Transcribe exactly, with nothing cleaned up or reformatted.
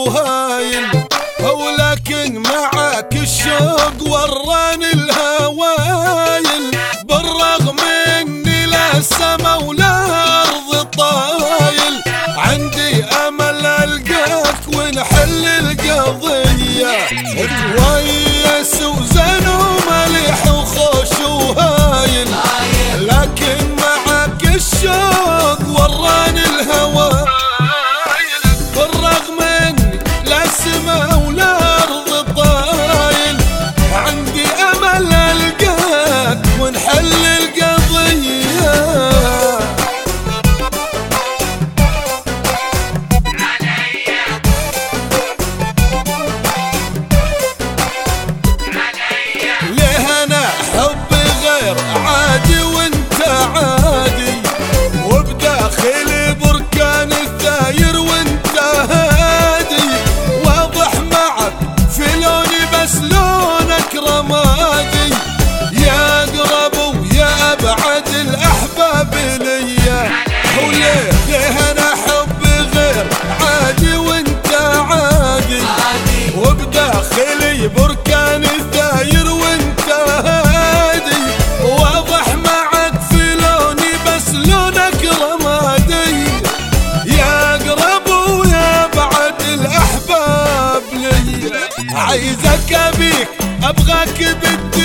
وهايل، ولكن معاك الشوق وراني الهوايل، بالرغم اني لا السما ولا ارض طايل، عندي امل القاك ونحل القضية، كويس وزين ومليح وخوش وهايل، لكن معاك الشوق وراني الهوايل، بالرغم اني لا السما ولا ارض طايل، عندي امل القاك ونحل القضية. ليه انا حب غير عادي وانت عادي، وبداخلي بركان الثاير وانت هادي، واضح معك في لوني بس لونك رمادي، يا اقرب ويا ابعد الاحباب ليا، وليه ليه انا حب غير عادي وانت عادي، وبداخلي بركان الثاير وانت هادي، واضح معك في لوني بس لونك رمادي، يا اقرب ويا بعد الاحباب لي، عايزك ابيك ابغاك بدي